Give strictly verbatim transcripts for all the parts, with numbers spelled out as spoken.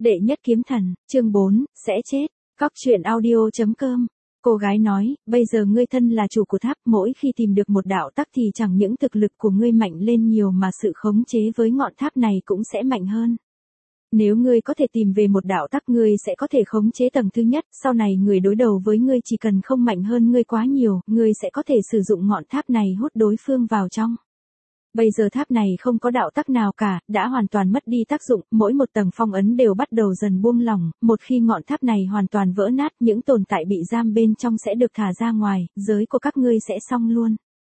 Đệ nhất kiếm thần, chương bốn, sẽ chết. Cóc truyện audio chấm com. Cô gái nói, bây giờ ngươi thân là chủ của tháp, mỗi khi tìm được một đạo tắc thì chẳng những thực lực của ngươi mạnh lên nhiều mà sự khống chế với ngọn tháp này cũng sẽ mạnh hơn. Nếu ngươi có thể tìm về một đạo tắc, ngươi sẽ có thể khống chế tầng thứ nhất, sau này người đối đầu với ngươi chỉ cần không mạnh hơn ngươi quá nhiều, ngươi sẽ có thể sử dụng ngọn tháp này hút đối phương vào trong. Bây giờ tháp này không có đạo tắc nào cả, đã hoàn toàn mất đi tác dụng, mỗi một tầng phong ấn đều bắt đầu dần buông lỏng, một khi ngọn tháp này hoàn toàn vỡ nát, những tồn tại bị giam bên trong sẽ được thả ra ngoài, giới của các ngươi sẽ xong luôn.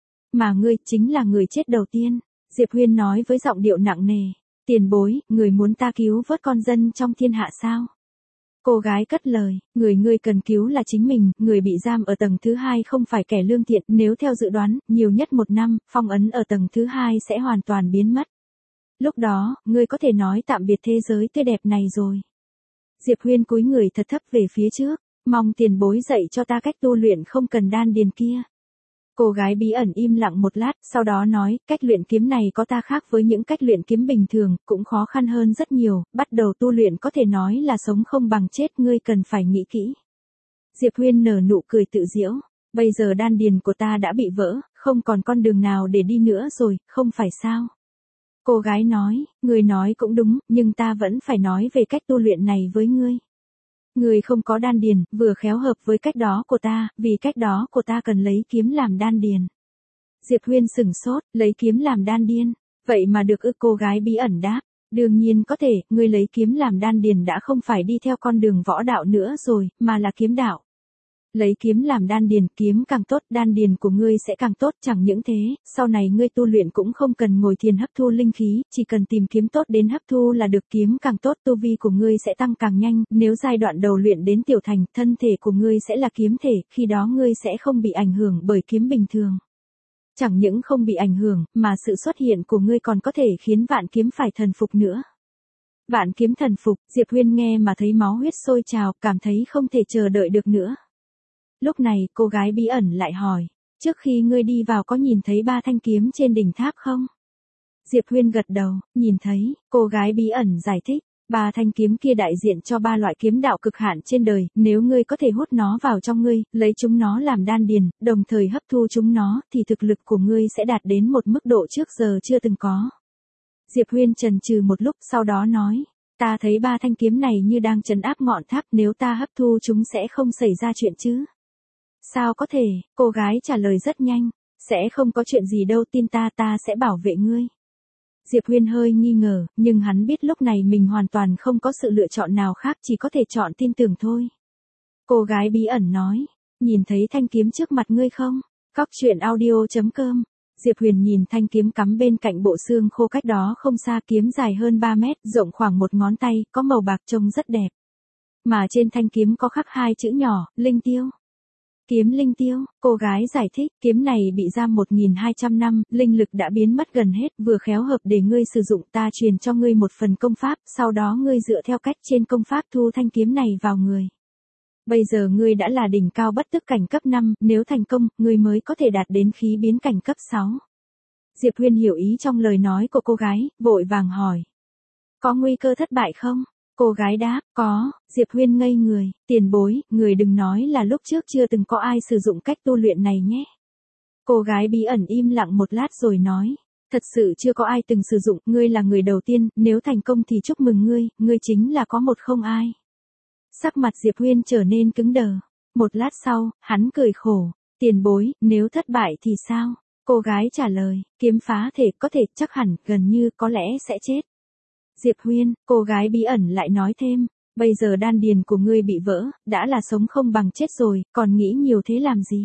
Mà ngươi chính là người chết đầu tiên, Diệp Huyên nói với giọng điệu nặng nề. Tiền bối, người muốn ta cứu vớt con dân trong thiên hạ sao? Cô gái cất lời, người ngươi cần cứu là chính mình, người bị giam ở tầng thứ hai không phải kẻ lương thiện, nếu theo dự đoán, nhiều nhất một năm, phong ấn ở tầng thứ hai sẽ hoàn toàn biến mất. Lúc đó, ngươi có thể nói tạm biệt thế giới tươi đẹp này rồi. Diệp Huyên cúi người thật thấp về phía trước, mong tiền bối dạy cho ta cách tu luyện không cần đan điền kia. Cô gái bí ẩn im lặng một lát, sau đó nói, cách luyện kiếm này có ta khác với những cách luyện kiếm bình thường, cũng khó khăn hơn rất nhiều, bắt đầu tu luyện có thể nói là sống không bằng chết, ngươi cần phải nghĩ kỹ. Diệp Huyên nở nụ cười tự giễu, bây giờ đan điền của ta đã bị vỡ, không còn con đường nào để đi nữa rồi, không phải sao? Cô gái nói, ngươi nói cũng đúng, nhưng ta vẫn phải nói về cách tu luyện này với ngươi. Người không có đan điền, vừa khéo hợp với cách đó của ta, vì cách đó của ta cần lấy kiếm làm đan điền. Diệp Huyên sửng sốt, lấy kiếm làm đan điền, vậy mà được ư? Cô gái bí ẩn đáp, đương nhiên có thể, ngươi lấy kiếm làm đan điền đã không phải đi theo con đường võ đạo nữa rồi, mà là kiếm đạo. Lấy kiếm làm đan điền, kiếm càng tốt, đan điền của ngươi sẽ càng tốt, chẳng những thế, sau này ngươi tu luyện cũng không cần ngồi thiền hấp thu linh khí, chỉ cần tìm kiếm tốt đến hấp thu là được, kiếm càng tốt, tu vi của ngươi sẽ tăng càng nhanh, nếu giai đoạn đầu luyện đến tiểu thành, thân thể của ngươi sẽ là kiếm thể, khi đó ngươi sẽ không bị ảnh hưởng bởi kiếm bình thường. Chẳng những không bị ảnh hưởng, mà sự xuất hiện của ngươi còn có thể khiến vạn kiếm phải thần phục nữa. Vạn kiếm thần phục, Diệp Huyên nghe mà thấy máu huyết sôi trào, cảm thấy không thể chờ đợi được nữa. Lúc này, cô gái bí ẩn lại hỏi, trước khi ngươi đi vào có nhìn thấy ba thanh kiếm trên đỉnh tháp không? Diệp Huyên gật đầu, nhìn thấy, cô gái bí ẩn giải thích, ba thanh kiếm kia đại diện cho ba loại kiếm đạo cực hạn trên đời, nếu ngươi có thể hút nó vào trong ngươi, lấy chúng nó làm đan điền, đồng thời hấp thu chúng nó, thì thực lực của ngươi sẽ đạt đến một mức độ trước giờ chưa từng có. Diệp Huyên chần chừ một lúc, sau đó nói, ta thấy ba thanh kiếm này như đang trấn áp ngọn tháp, nếu ta hấp thu chúng sẽ không xảy ra chuyện chứ? Sao có thể? Cô gái trả lời rất nhanh, sẽ không có chuyện gì đâu, tin ta, ta sẽ bảo vệ ngươi. Diệp Huyên hơi nghi ngờ, nhưng hắn biết lúc này mình hoàn toàn không có sự lựa chọn nào khác, chỉ có thể chọn tin tưởng thôi. Cô gái bí ẩn nói, nhìn thấy thanh kiếm trước mặt ngươi không? Cóc truyện audio chấm com. Diệp Huyền nhìn thanh kiếm cắm bên cạnh bộ xương khô cách đó không xa, kiếm dài hơn ba mét, rộng khoảng một ngón tay, có màu bạc trông rất đẹp. Mà trên thanh kiếm có khắc hai chữ nhỏ, linh tiêu. Kiếm linh tiêu, cô gái giải thích, kiếm này bị giam một nghìn hai trăm năm, linh lực đã biến mất gần hết, vừa khéo hợp để ngươi sử dụng, ta truyền cho ngươi một phần công pháp, sau đó ngươi dựa theo cách trên công pháp thu thanh kiếm này vào người. Bây giờ ngươi đã là đỉnh cao bất tức cảnh cấp năm, nếu thành công, ngươi mới có thể đạt đến khí biến cảnh cấp sáu. Diệp Huyên hiểu ý trong lời nói của cô gái, vội vàng hỏi. Có nguy cơ thất bại không? Cô gái đáp, có. Diệp Huyên ngây người, tiền bối, người đừng nói là lúc trước chưa từng có ai sử dụng cách tu luyện này nhé. Cô gái bí ẩn im lặng một lát rồi nói, thật sự chưa có ai từng sử dụng, ngươi là người đầu tiên, nếu thành công thì chúc mừng ngươi, ngươi chính là có một không ai. Sắc mặt Diệp Huyên trở nên cứng đờ, một lát sau, hắn cười khổ, tiền bối, nếu thất bại thì sao? Cô gái trả lời, kiếm phá thể, có thể, chắc hẳn, gần như, có lẽ sẽ chết. Diệp Huyên, cô gái bí ẩn lại nói thêm, bây giờ đan điền của ngươi bị vỡ, đã là sống không bằng chết rồi, còn nghĩ nhiều thế làm gì?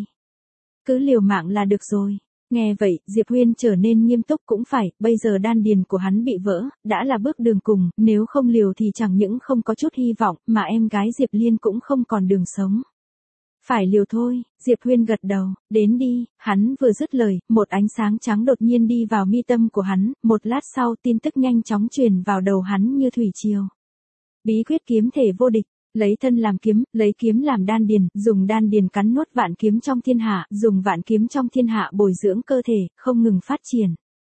Cứ liều mạng là được rồi. Nghe vậy, Diệp Huyên trở nên nghiêm túc, cũng phải, bây giờ đan điền của hắn bị vỡ, đã là bước đường cùng, nếu không liều thì chẳng những không có chút hy vọng, mà em gái Diệp Liên cũng không còn đường sống. Phải liều thôi, Diệp Huyên gật đầu, đến đi, hắn vừa dứt lời, một ánh sáng trắng đột nhiên đi vào mi tâm của hắn, một lát sau tin tức nhanh chóng truyền vào đầu hắn như thủy triều. Bí quyết kiếm thể vô địch, lấy thân làm kiếm, lấy kiếm làm đan điền, dùng đan điền cắn nuốt vạn kiếm trong thiên hạ, dùng vạn kiếm trong thiên hạ bồi dưỡng cơ thể, không ngừng phát triển.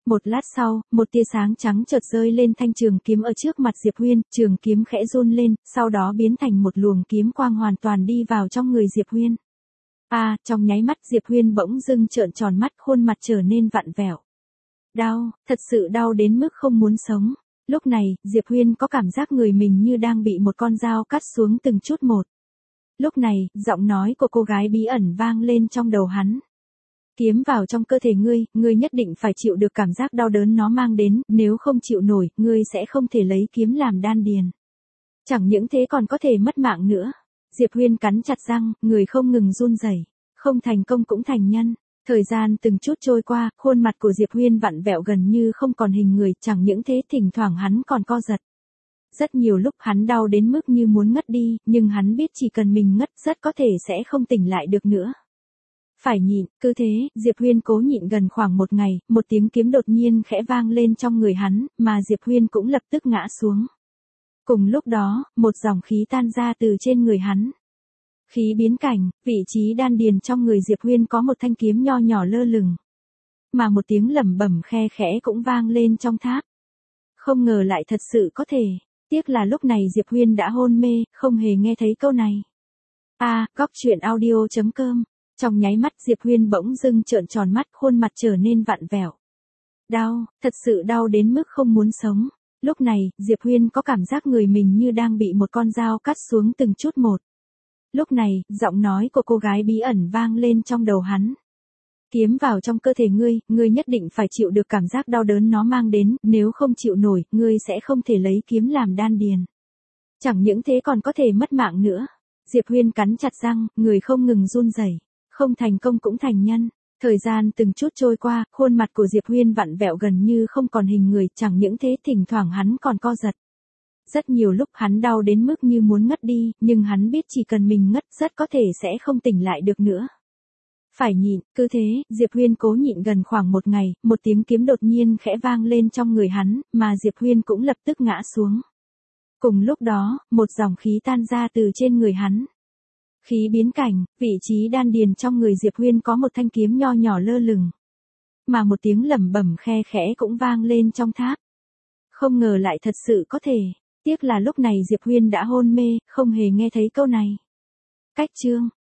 Một lát sau, một tia sáng trắng chợt rơi lên thanh trường kiếm ở trước mặt Diệp Huyên, trường kiếm khẽ run lên, sau đó biến thành một luồng kiếm quang hoàn toàn đi vào trong người Diệp Huyên. A, à, trong nháy mắt Diệp Huyên bỗng dưng trợn tròn mắt, khuôn mặt trở nên vặn vẹo. Đau, thật sự đau đến mức không muốn sống. Lúc này, Diệp Huyên có cảm giác người mình như đang bị một con dao cắt xuống từng chút một. Lúc này, giọng nói của cô gái bí ẩn vang lên trong đầu hắn. Kiếm vào trong cơ thể ngươi, ngươi nhất định phải chịu được cảm giác đau đớn nó mang đến, nếu không chịu nổi, ngươi sẽ không thể lấy kiếm làm đan điền. Chẳng những thế còn có thể mất mạng nữa. Diệp Huyên cắn chặt răng, người không ngừng run rẩy, không thành công cũng thành nhân. Thời gian từng chút trôi qua, khuôn mặt của Diệp Huyên vặn vẹo gần như không còn hình người, chẳng những thế thỉnh thoảng hắn còn co giật. Rất nhiều lúc hắn đau đến mức như muốn ngất đi, nhưng hắn biết chỉ cần mình ngất rất có thể sẽ không tỉnh lại được nữa. Phải nhịn, cứ thế, Diệp Huyên cố nhịn gần khoảng một ngày, một tiếng kiếm đột nhiên khẽ vang lên trong người hắn, mà Diệp Huyên cũng lập tức ngã xuống. Cùng lúc đó, một dòng khí tan ra từ trên người hắn. Khí biến cảnh, vị trí đan điền trong người Diệp Huyên có một thanh kiếm nho nhỏ lơ lửng. Mà một tiếng lẩm bẩm khe khẽ cũng vang lên trong tháp. Không ngờ lại thật sự có thể. Tiếc là lúc này Diệp Huyên đã hôn mê, không hề nghe thấy câu này. A, à, góc truyện audio chấm com. Trong nháy mắt Diệp Huyên bỗng dưng trợn tròn mắt, khuôn mặt trở nên vặn vẹo. Đau, thật sự đau đến mức không muốn sống. Lúc này, Diệp Huyên có cảm giác người mình như đang bị một con dao cắt xuống từng chút một. Lúc này, giọng nói của cô gái bí ẩn vang lên trong đầu hắn. Kiếm vào trong cơ thể ngươi, ngươi nhất định phải chịu được cảm giác đau đớn nó mang đến, nếu không chịu nổi, ngươi sẽ không thể lấy kiếm làm đan điền. Chẳng những thế còn có thể mất mạng nữa. Diệp Huyên cắn chặt răng, người không ngừng run rẩy, không thành công cũng thành nhân. Thời gian từng chút trôi qua, khuôn mặt của Diệp Huyên vặn vẹo gần như không còn hình người, chẳng những thế thỉnh thoảng hắn còn co giật. Rất nhiều lúc hắn đau đến mức như muốn ngất đi, nhưng hắn biết chỉ cần mình ngất rất có thể sẽ không tỉnh lại được nữa. Phải nhịn, cứ thế, Diệp Huyên cố nhịn gần khoảng một ngày, một tiếng kiếm đột nhiên khẽ vang lên trong người hắn, mà Diệp Huyên cũng lập tức ngã xuống. Cùng lúc đó, một dòng khí tan ra từ trên người hắn. Khí biến cảnh, vị trí đan điền trong người Diệp Huyên có một thanh kiếm nho nhỏ lơ lửng. Mà một tiếng lẩm bẩm khe khẽ cũng vang lên trong tháp. Không ngờ lại thật sự có thể. Tiếc là lúc này Diệp Huyên đã hôn mê, không hề nghe thấy câu này. Cách chương